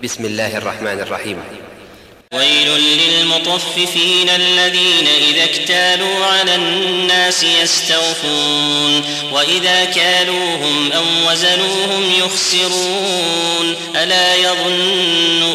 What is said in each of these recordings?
بسم الله الرحمن الرحيم. ويل للمطففين الذين إذا اكتالوا على الناس يستوفون وإذا كالوهم أو وزنوهم يخسرون ألا يظن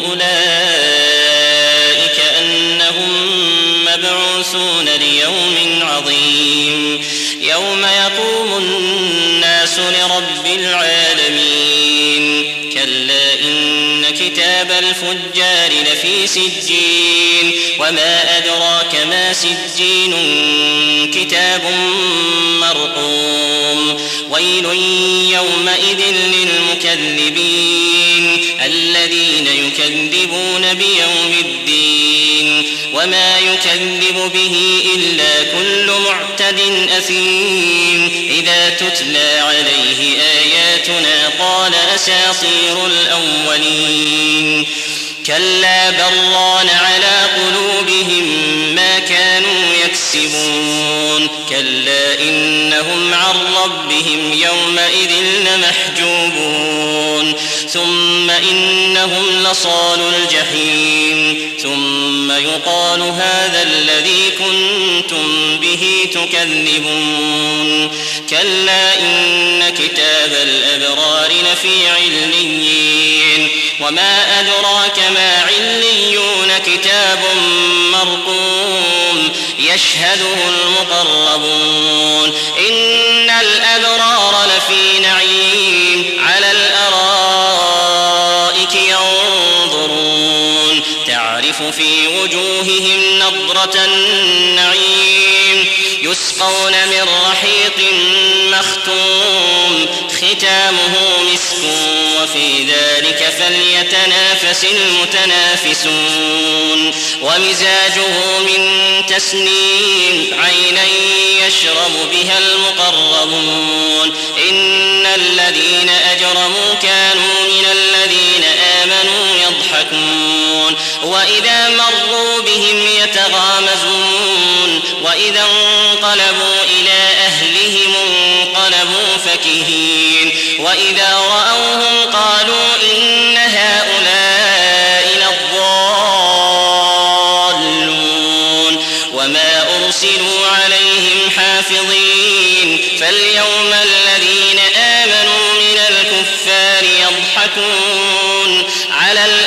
أولئك أنهم مبعوثون ليوم عظيم يوم يقوم الناس لرب العالمين كلا إن كتاب الفجار لفي سجين وما أدراك ما سجين كتاب مرقوم ويل يومئذ للمكذبين الذين يكذبون بيوم الدين وما يكذب به إلا كل معتد أثيم إذا تتلى عليه آياتنا قال أساطير الأولين كلا بران على قلوبهم ما كانوا يكسبون كلا إنهم عن ربهم يومئذ لمحجوبون ثم إنهم لصالوا الجحيم ثم يقال هذا الذي كنتم به تكذبون كلا إن كتاب الأبرار لفي عليين وما أدراك ما عليون كتاب مرقوم يشهده المقربون إن الأبرار لفي نعيم على الأرائك ينظرون تعرف في وجوههم نضرة النعيم يسقون من رحيق مختوم ختامه مسك وفي ذلك فليتنافس المتنافسون ومزاجه من تسنيم عينا يشرب بها المقربون إن الذين أجرموا كانوا من الذين آمنوا يضحكون وإذا مروا بهم يتغامزون وإذا انقلبوا إلى أهلهم انقلبوا فكهين وإذا رأوهم قالوا إن هؤلاء لضالون وما أرسلوا عليهم حافظين فاليوم الذين آمنوا من الكفار يضحكون على